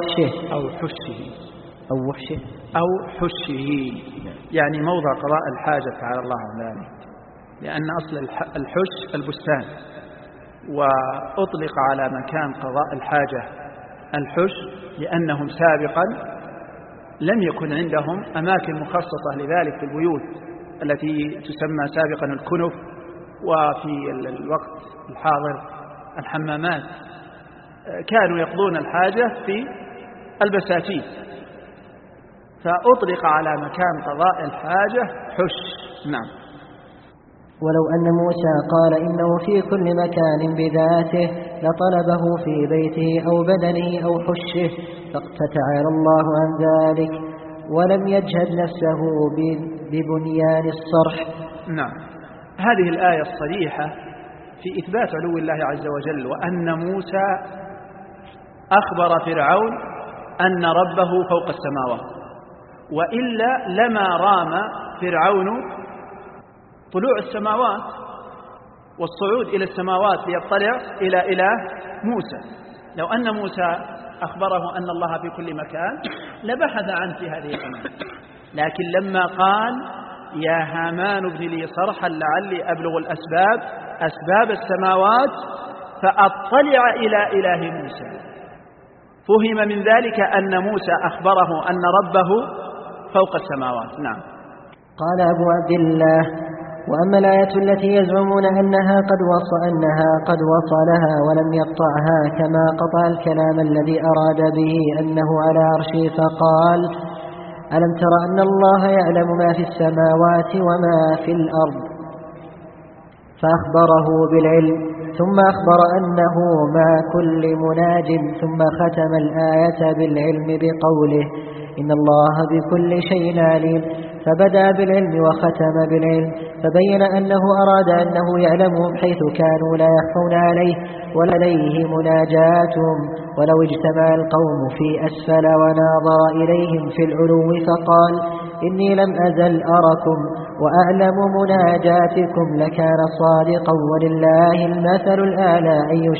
حشه يعني موضع قضاء الحاجة تعالى الله ذلك، لأن أصل الحش البستان، وأطلق على مكان قضاء الحاجة الحش لأنهم سابقا لم يكن عندهم أماكن مخصصة لذلك في البيوت التي تسمى سابقا الكنف، وفي الوقت الحاضر الحمامات، كانوا يقضون الحاجة في البساتين، فأطلق على مكان قضاء الحاجة حش. نعم. ولو أن موسى قال إنه في كل مكان بذاته لطلبه في بيته أو بدنه أو حشه، فتعالى الله عن ذلك ولم يجهد نفسه ببنيان الصرح. نعم. هذه الآية الصريحة في إثبات علو الله عز وجل، وأن موسى أخبر فرعون أن ربه فوق السماوات، وإلا لما رام فرعون طلوع السماوات والصعود إلى السماوات ليطلع إلى إله موسى. لو أن موسى أخبره أن الله في كل مكان لبحث عنه في هذه الأماكن، لكن لما قال يا هامان ابن لي صرحا لعلي أبلغ أسباب السماوات فأطلع إلى إله موسى، فهم من ذلك أن موسى أخبره أن ربه فوق السماوات. نعم. قال أبو عبد الله: وأما الآية التي يزعمون أنها قد وصلها ولم يقطعها كما قطع الكلام الذي أراد به أنه على عرشه فقال: ألم تر أن الله يعلم ما في السماوات وما في الأرض، فأخبره بالعلم، ثم أخبر أنه مع كل مناج، ثم ختم الآية بالعلم بقوله إن الله بكل شيء عليم، فبدأ بالعلم وختم بالعلم، فبين أنه أراد أنه يعلمهم حيث كانوا لا يخفون عليه ولديه مناجاتهم. ولو اجتمع القوم في أسفل وناظر إليهم في العلو فقال إني لم أزل أركم وأعلم مناجاتكم لكان صادقا، ولله المثل الأعلى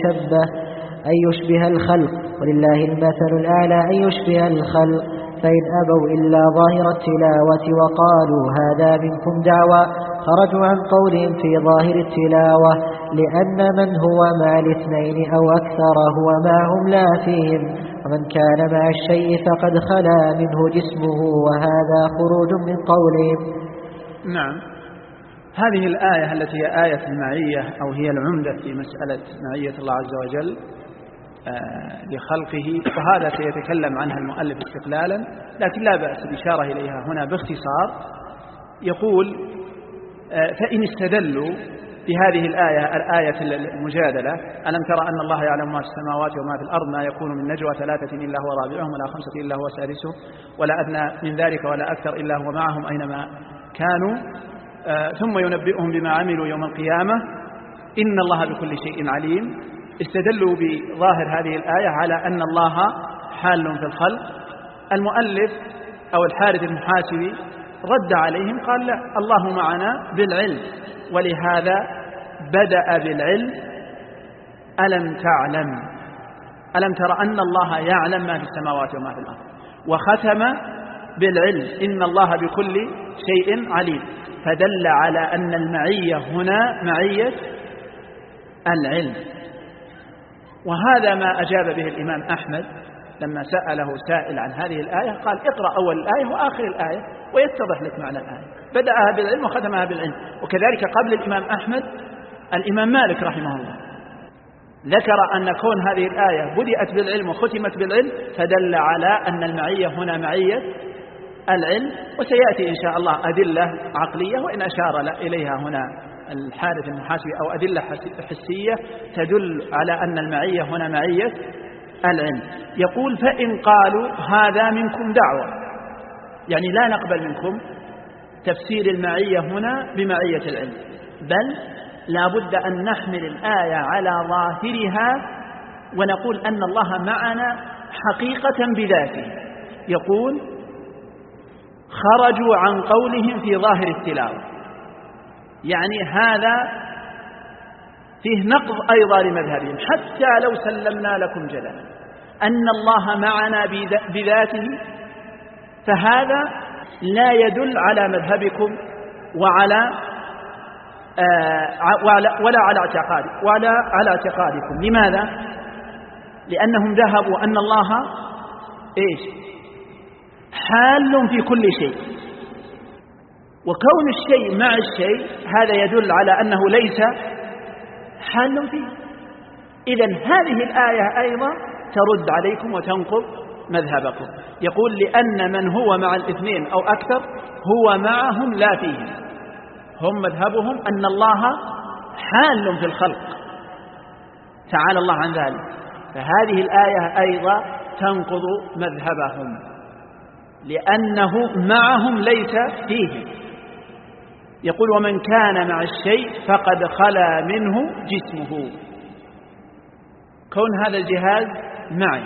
أن يشبه الخلق، ولله المثل الأعلى أن يشبه الخلق. فإن أبوا إلا ظاهر التلاوة وقالوا هذا منكم دعوى خرجوا عن قولهم في ظاهر التلاوة، لأن من هو مع الاثنين أو أكثر هو معهم لا فيهم، ومن كان مع الشيء فقد خلا منه جسمه، وهذا خروج من قولهم. نعم. هذه الآية التي هي آية المعية أو هي العمدة في مسألة معية الله عز وجل لخلقه، وهذا سيتكلم عنها المؤلف استقلالا، لكن لا بأس بالإشارة إليها هنا باختصار. يقول فإن استدلوا بهذه الآية المجادلة ألم ترى أن الله يعلم ما في السماوات وما في الأرض ما يكون من نجوى 3 إلا هو رابعهم ولا 5 إلا هو سادسهم ولا أدنى من ذلك ولا أكثر إلا هو معهم أينما كانوا ثم ينبئهم بما عملوا يوم القيامة إن الله بكل شيء عليم. استدلوا بظاهر هذه الآية على أن الله حال في الخلق. المؤلف أو الحارث المحاسبي رد عليهم قال لا، الله معنا بالعلم، ولهذا بدأ بالعلم. ألم تر أن الله يعلم ما في السماوات وما في الأرض، وختم بالعلم إن الله بكل شيء عليم، فدل على أن المعية هنا معية العلم. وهذا ما أجاب به الإمام أحمد لما سأله سائل عن هذه الآية، قال اقرأ أول الآية وآخر الآية ويتضح لك معنى الآية. بدأها بالعلم وختمها بالعلم. وكذلك قبل الإمام أحمد الإمام مالك رحمه الله ذكر أن كون هذه الآية بدأت بالعلم وختمت بالعلم فدل على أن المعية هنا معية العلم. وسيأتي إن شاء الله أدلة عقلية وإن أشار إليها هنا الحارث المحاسبي، أو أدلة حسية تدل على أن المعية هنا معية العلم. يقول فإن قالوا هذا منكم دعوة، يعني لا نقبل منكم تفسير المعية هنا بمعية العلم، بل لا بد أن نحمل الآية على ظاهرها ونقول أن الله معنا حقيقة بذاته. يقول خرجوا عن قولهم في ظاهر التلاوة، يعني هذا فيه نقض أيضا لمذهبهم. حتى لو سلمنا لكم جدلا أن الله معنا بذاته فهذا لا يدل على مذهبكم ولا على اعتقادكم. لماذا؟ لأنهم ذهبوا أن الله حال في كل شيء، وكون الشيء مع الشيء هذا يدل على أنه ليس حال فيه. إذن هذه الآية أيضا ترد عليكم وتنقض مذهبكم. يقول لأن من هو مع الاثنين أو أكثر هو معهم لا فيهم. هم مذهبهم أن الله حال في الخلق، تعالى الله عن ذلك، فهذه الآية أيضا تنقض مذهبهم لأنه معهم ليس فيهم. يقول ومن كان مع الشيء فقد خلا منه جسمه. كون هذا الجهاز معي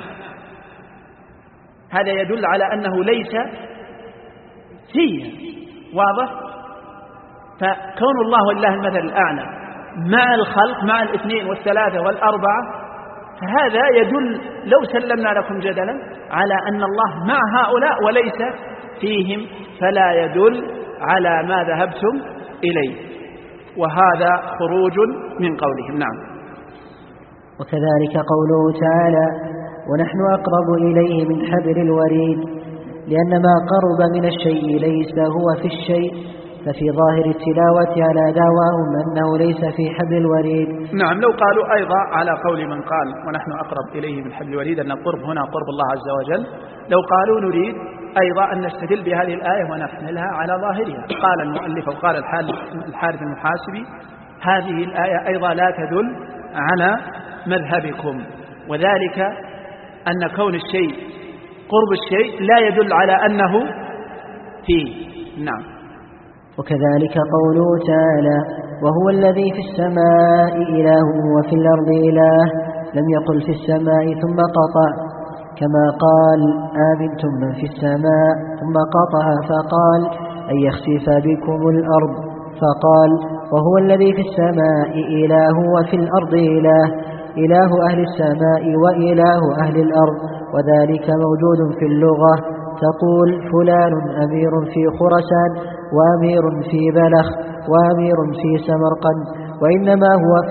هذا يدل على أنه ليس فيه، واضح؟ فكون الله والله المثل الأعلى مع الخلق مع الاثنين والثلاثة والأربعة فهذا يدل لو سلمنا لكم جدلا على أن الله مع هؤلاء وليس فيهم، فلا يدل على ما ذهبتم إليه، وهذا خروج من قولهم. نعم. وكذلك قوله تعالى ونحن أقرب إليه من حبل الوريد، لأن ما قرب من الشيء ليس هو في الشيء، ففي ظاهر التلاوة على دعواهم أنه ليس في حبل الوريد. نعم، لو قالوا أيضا على قول من قال ونحن أقرب إليه من حبل الوريد أن القرب هنا قرب الله عز وجل، لو قالوا نريد أيضا أن نستدل بهذه الآية ونحملها على ظاهرها. قال المؤلف وقال الحارث المحاسبي هذه الآية أيضا لا تدل على مذهبكم، وذلك أن كون الشيء قرب الشيء لا يدل على أنه فيه. نعم. وكذلك قوله تعالى وهو الذي في السماء إله وفي الأرض إله، لم يقل في السماء ثم قطع، كما قال آمنتم من في السماء ثم قطع فقال أن يخسف بكم الأرض، فقال وهو الذي في السماء إله وفي الأرض إله، إله أهل السماء وإله أهل الأرض، وذلك موجود في اللغة، تقول فلان أمير في خراسان وأمير في بلخ وأمير في سمرقند، وإنما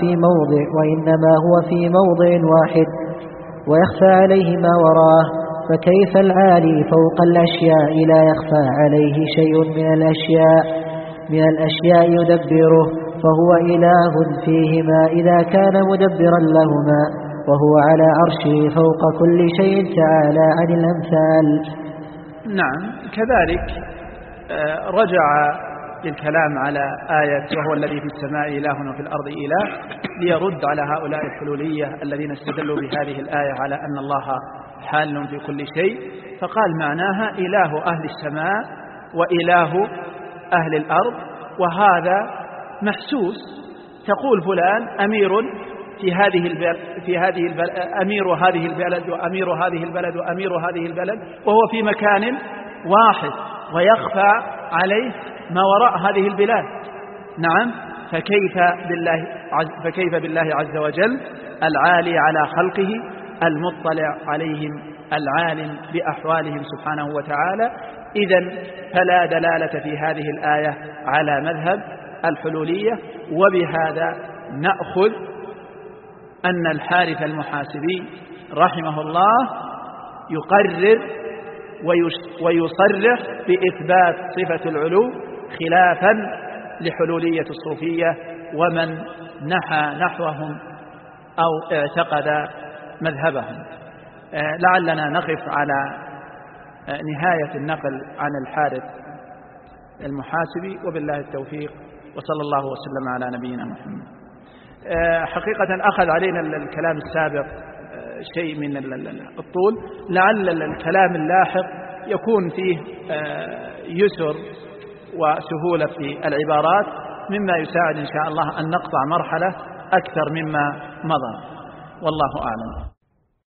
هو في موضع واحد ويخفى عليه ما وراءه، فكيف العالي فوق الأشياء لا يخفى عليه شيء من الأشياء يدبره، فهو إله فيهما إذا كان مدبرا لهما، وهو على عرشه فوق كل شيء تعالى عن الأمثال. نعم. كذلك رجع للكلام على آية وهو الذي في السماء إله وفي الأرض إله ليرد على هؤلاء الحلولية الذين استدلوا بهذه الآية على أن الله حال في كل شيء، فقال معناها إله أهل السماء وإله أهل الأرض، وهذا محسوس. تقول فلان أمير أمير هذه البلد وأمير هذه البلد وأمير هذه البلد، وهو في مكان واحد ويخفى عليه ما وراء هذه البلاد. نعم، فكيف بالله عز وجل العالي على خلقه المطلع عليهم العالم بأحوالهم سبحانه وتعالى. إذن فلا دلالة في هذه الآية على مذهب الحلولية. وبهذا نأخذ أن الحارث المحاسبي رحمه الله يقرر ويصرح بإثبات صفة العلو خلافا لحلولية الصوفية ومن نحى نحوهم أو اعتقد مذهبهم. لعلنا نقف على نهاية النقل عن الحارث المحاسبي، وبالله التوفيق، وصلى الله وسلم على نبينا محمد. حقيقة أخذ علينا الكلام السابق شيء من الطول، لعل الكلام اللاحق يكون فيه يسر وسهولة في العبارات، مما يساعد إن شاء الله أن نقطع مرحلة أكثر مما مضى، والله أعلم.